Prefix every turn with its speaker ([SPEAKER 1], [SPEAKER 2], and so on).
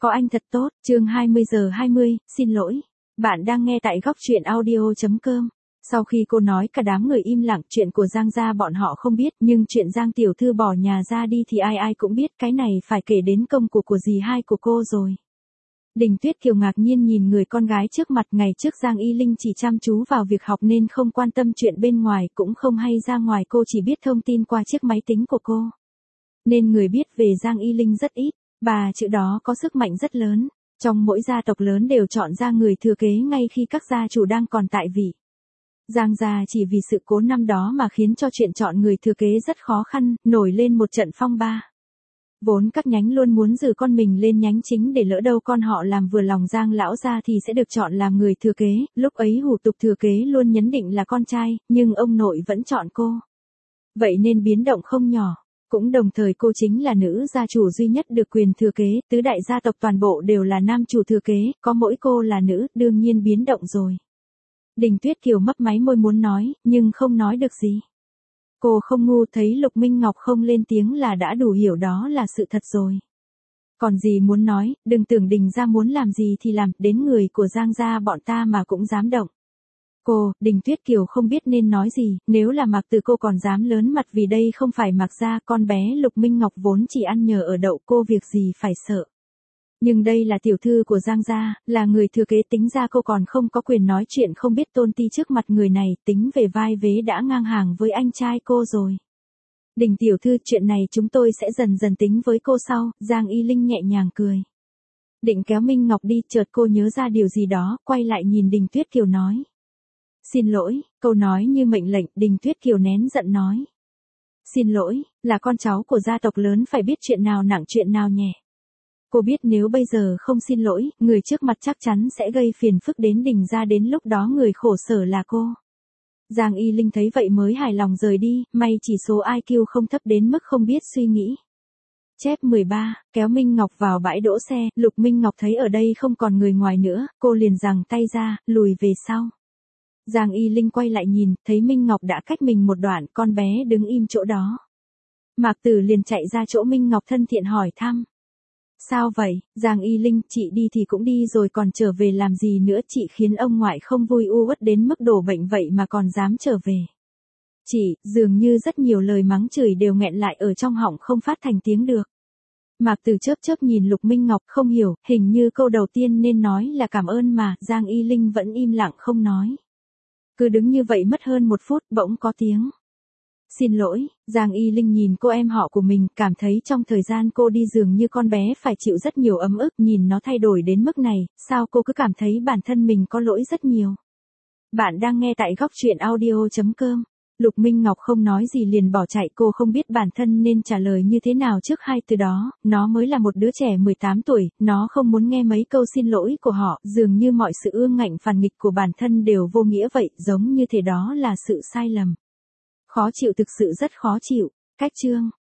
[SPEAKER 1] Có anh thật tốt, chương 20:20, xin lỗi. Bạn đang nghe tại góc truyện audio.com. Sau khi cô nói cả đám người im lặng, chuyện của Giang gia bọn họ không biết, nhưng chuyện Giang tiểu thư bỏ nhà ra đi thì ai ai cũng biết, cái này phải kể đến công của dì hai của cô rồi. Đình Tuyết Kiều ngạc nhiên nhìn người con gái trước mặt, ngày trước Giang Y Linh chỉ chăm chú vào việc học nên không quan tâm chuyện bên ngoài, cũng không hay ra ngoài, cô chỉ biết thông tin qua chiếc máy tính của cô. Nên người biết về Giang Y Linh rất ít. Bà chữ đó có sức mạnh rất lớn, trong mỗi gia tộc lớn đều chọn ra người thừa kế ngay khi các gia chủ đang còn tại vị. Giang gia chỉ vì sự cố năm đó mà khiến cho chuyện chọn người thừa kế rất khó khăn, nổi lên một trận phong ba. Vốn các nhánh luôn muốn giữ con mình lên nhánh chính để lỡ đâu con họ làm vừa lòng Giang lão gia thì sẽ được chọn làm người thừa kế, lúc ấy hủ tục thừa kế luôn nhấn định là con trai, nhưng ông nội vẫn chọn cô. Vậy nên biến động không nhỏ. Cũng đồng thời cô chính là nữ gia chủ duy nhất được quyền thừa kế, tứ đại gia tộc toàn bộ đều là nam chủ thừa kế, có mỗi cô là nữ, đương nhiên biến động rồi. Đình Tuyết Kiều mấp máy môi muốn nói, nhưng không nói được gì. Cô không ngu, thấy Lục Minh Ngọc không lên tiếng là đã đủ hiểu đó là sự thật rồi. Còn gì muốn nói, đừng tưởng Đình gia muốn làm gì thì làm, đến người của Giang gia bọn ta mà cũng dám động. Cô, Đình Tuyết Kiều không biết nên nói gì, nếu là Mạc Từ cô còn dám lớn mặt vì đây không phải Mạc gia, con bé Lục Minh Ngọc vốn chỉ ăn nhờ ở đậu, cô việc gì phải sợ. Nhưng đây là tiểu thư của Giang gia, là người thừa kế, tính ra cô còn không có quyền nói chuyện không biết tôn ti trước mặt người này, tính về vai vế đã ngang hàng với anh trai cô rồi. Đình tiểu thư, chuyện này chúng tôi sẽ dần dần tính với cô sau, Giang Y Linh nhẹ nhàng cười. Định kéo Minh Ngọc đi, chợt cô nhớ ra điều gì đó, quay lại nhìn Đình Tuyết Kiều nói. Xin lỗi, câu nói như mệnh lệnh, Đình Tuyết Kiều nén giận nói. Xin lỗi, là con cháu của gia tộc lớn phải biết chuyện nào nặng chuyện nào nhẹ. Cô biết nếu bây giờ không xin lỗi, người trước mặt chắc chắn sẽ gây phiền phức đến Đình gia, đến lúc đó người khổ sở là cô. Giang Y Linh thấy vậy mới hài lòng rời đi, may chỉ số IQ không thấp đến mức không biết suy nghĩ. Chép 13, kéo Minh Ngọc vào bãi đỗ xe, Lục Minh Ngọc thấy ở đây không còn người ngoài nữa, cô liền giằng tay ra, lùi về sau. Giang Y Linh quay lại nhìn, thấy Minh Ngọc đã cách mình một đoạn, con bé đứng im chỗ đó. Mạc Tử liền chạy ra chỗ Minh Ngọc thân thiện hỏi thăm. Sao vậy, Giang Y Linh, chị đi thì cũng đi rồi còn trở về làm gì nữa, chị khiến ông ngoại không vui uất đến mức đổ bệnh vậy mà còn dám trở về. Chị, dường như rất nhiều lời mắng chửi đều nghẹn lại ở trong họng không phát thành tiếng được. Mạc Tử chớp chớp nhìn Lục Minh Ngọc, không hiểu, hình như câu đầu tiên nên nói là cảm ơn mà, Giang Y Linh vẫn im lặng không nói. Cứ đứng như vậy mất hơn một phút, bỗng có tiếng. Xin lỗi, Giang Y Linh nhìn cô em họ của mình, cảm thấy trong thời gian cô đi dường như con bé phải chịu rất nhiều ấm ức, nhìn nó thay đổi đến mức này, sao cô cứ cảm thấy bản thân mình có lỗi rất nhiều. Bạn đang nghe tại góc truyện audio.com. Lục Minh Ngọc không nói gì liền bỏ chạy, cô không biết bản thân nên trả lời như thế nào trước hai từ đó, nó mới là một đứa trẻ 18 tuổi, nó không muốn nghe mấy câu xin lỗi của họ, dường như mọi sự ương ngạnh phản nghịch của bản thân đều vô nghĩa vậy, giống như thế đó là sự sai lầm. Khó chịu, thực sự rất khó chịu. Cách chương